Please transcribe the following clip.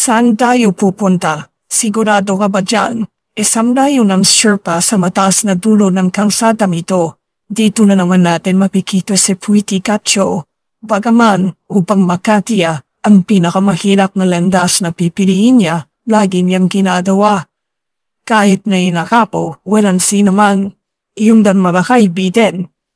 Saan tayo pupunta? Sigurado ka ba dyan? Isang tayo ng Sherpa sa mataas na dulo ng kalsadang ito. Dito na naman natin mapikita si Puiti Katcho. Bagaman, upang makatiya, ang pinakamahirap na landas na pipiliin niya, lagi niyang ginagawa. Kahit na inakapo, walang sinaman. Iyong dan mga kaibigan,